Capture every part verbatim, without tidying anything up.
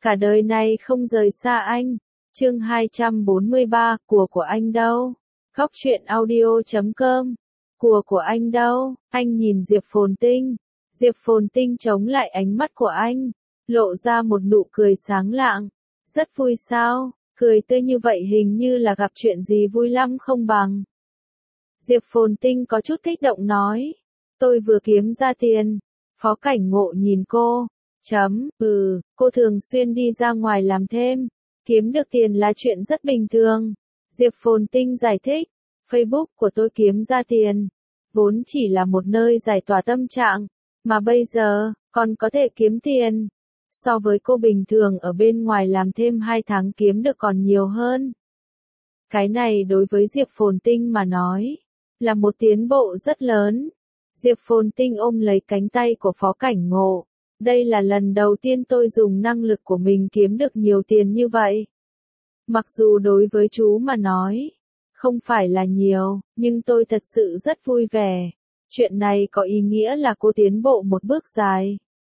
cả đời này không rời xa anh. Chương hai trăm bốn mươi ba, của của anh đâu? Góc truyện audio chấm com. Của của anh đâu? Anh nhìn Diệp Phồn Tinh. Diệp Phồn Tinh chống lại ánh mắt của anh, lộ ra một nụ cười sáng lạng. Rất vui sao? Cười tươi như vậy hình như là gặp chuyện gì vui lắm không bằng. Diệp Phồn Tinh có chút kích động nói. Tôi vừa kiếm ra tiền. Phó Cảnh Ngộ nhìn cô. Chấm, ừ, cô thường xuyên đi ra ngoài làm thêm. Kiếm được tiền là chuyện rất bình thường. Diệp Phồn Tinh giải thích. Facebook của tôi kiếm ra tiền. Vốn chỉ là một nơi giải tỏa tâm trạng. Mà bây giờ, còn có thể kiếm tiền. So với cô bình thường ở bên ngoài làm thêm hai tháng kiếm được còn nhiều hơn. Cái này đối với Diệp Phồn Tinh mà nói, là một tiến bộ rất lớn. Diệp Phồn Tinh ôm lấy cánh tay của Phó Cảnh Ngộ. Đây là lần đầu tiên tôi dùng năng lực của mình kiếm được nhiều tiền như vậy. Mặc dù đối với chú mà nói, không phải là nhiều, nhưng tôi thật sự rất vui vẻ. Chuyện này có ý nghĩa là cô tiến bộ một bước dài.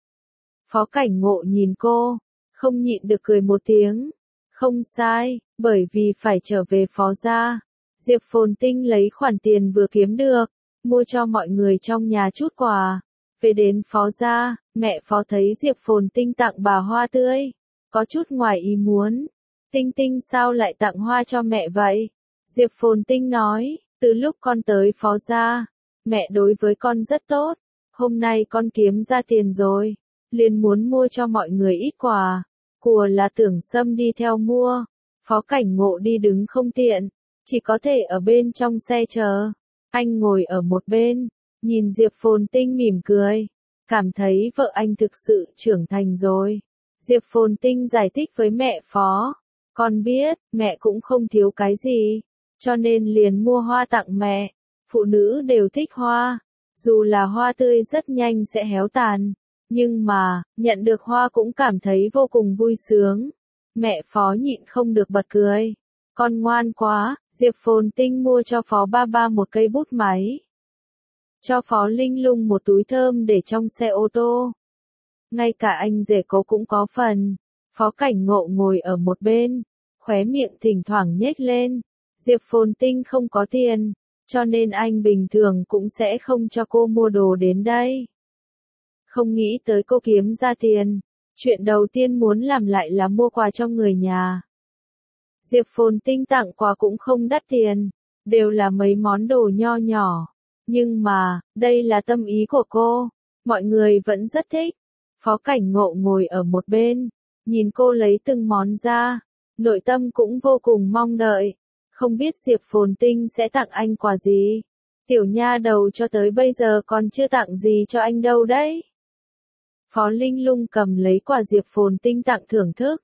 Phó Cảnh Ngộ nhìn cô, không nhịn được cười một tiếng. Không sai, bởi vì phải trở về Phó gia. Diệp Phồn Tinh lấy khoản tiền vừa kiếm được, mua cho mọi người trong nhà chút quà. Về đến Phó gia, mẹ Phó thấy Diệp Phồn Tinh tặng bà hoa tươi, có chút ngoài ý muốn. Tinh Tinh sao lại tặng hoa cho mẹ vậy? Diệp Phồn Tinh nói, từ lúc con tới Phó gia, mẹ đối với con rất tốt. Hôm nay con kiếm ra tiền rồi, liền muốn mua cho mọi người ít quà. Của là Tưởng Sâm đi theo mua. Phó Cảnh Ngộ đi đứng không tiện, chỉ có thể ở bên trong xe chờ. Anh ngồi ở một bên, nhìn Diệp Phồn Tinh mỉm cười, cảm thấy vợ anh thực sự trưởng thành rồi. Diệp Phồn Tinh giải thích với mẹ Phó, con biết, mẹ cũng không thiếu cái gì, cho nên liền mua hoa tặng mẹ. Phụ nữ đều thích hoa, dù là hoa tươi rất nhanh sẽ héo tàn, nhưng mà, nhận được hoa cũng cảm thấy vô cùng vui sướng. Mẹ Phó nhịn không được bật cười. Con ngoan quá. Diệp Phồn Tinh mua cho Phó Ba Ba một cây bút máy. Cho Phó Linh Lung một túi thơm để trong xe ô tô. Ngay cả anh rể cô cũng có phần. Phó Cảnh Ngộ ngồi ở một bên, khóe miệng thỉnh thoảng nhếch lên. Diệp Phồn Tinh không có tiền, cho nên anh bình thường cũng sẽ không cho cô mua đồ đến đây. Không nghĩ tới cô kiếm ra tiền, chuyện đầu tiên muốn làm lại là mua quà cho người nhà. Diệp Phồn Tinh tặng quà cũng không đắt tiền, đều là mấy món đồ nho nhỏ. Nhưng mà, đây là tâm ý của cô, mọi người vẫn rất thích. Phó Cảnh Ngộ ngồi ở một bên, nhìn cô lấy từng món ra, nội tâm cũng vô cùng mong đợi. Không biết Diệp Phồn Tinh sẽ tặng anh quà gì. Tiểu nha đầu cho tới bây giờ còn chưa tặng gì cho anh đâu đấy. Phó Linh Lung cầm lấy quà Diệp Phồn Tinh tặng thưởng thức.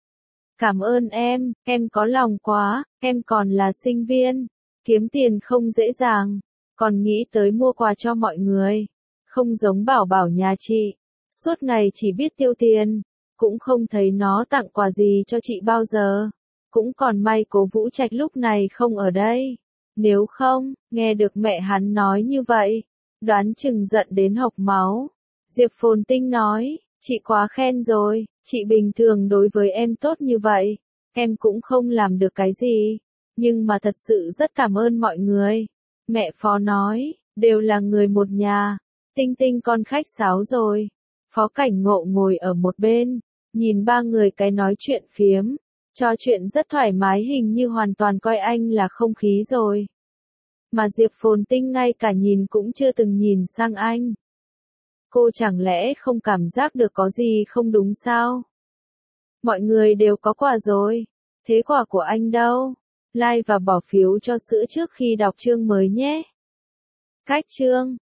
Cảm ơn em, em có lòng quá, em còn là sinh viên, kiếm tiền không dễ dàng, còn nghĩ tới mua quà cho mọi người. Không giống Bảo Bảo nhà chị, suốt ngày chỉ biết tiêu tiền, cũng không thấy nó tặng quà gì cho chị bao giờ. Cũng còn may Cố Vũ Trạch lúc này không ở đây. Nếu không, nghe được mẹ hắn nói như vậy, đoán chừng giận đến hộc máu. Diệp Phồn Tinh nói, chị quá khen rồi, chị bình thường đối với em tốt như vậy, em cũng không làm được cái gì, nhưng mà thật sự rất cảm ơn mọi người. Mẹ Phó nói, đều là người một nhà, Tinh Tinh con khách sáo rồi. Phó Cảnh Ngộ ngồi ở một bên, nhìn ba người cái nói chuyện phiếm, trò chuyện rất thoải mái, hình như hoàn toàn coi anh là không khí rồi. Mà Diệp Phồn Tinh ngay cả nhìn cũng chưa từng nhìn sang anh. Cô chẳng lẽ không cảm giác được có gì không đúng sao? Mọi người đều có quà rồi. Thế quà của anh đâu? Like và bỏ phiếu cho sữa trước khi đọc chương mới nhé. Cách chương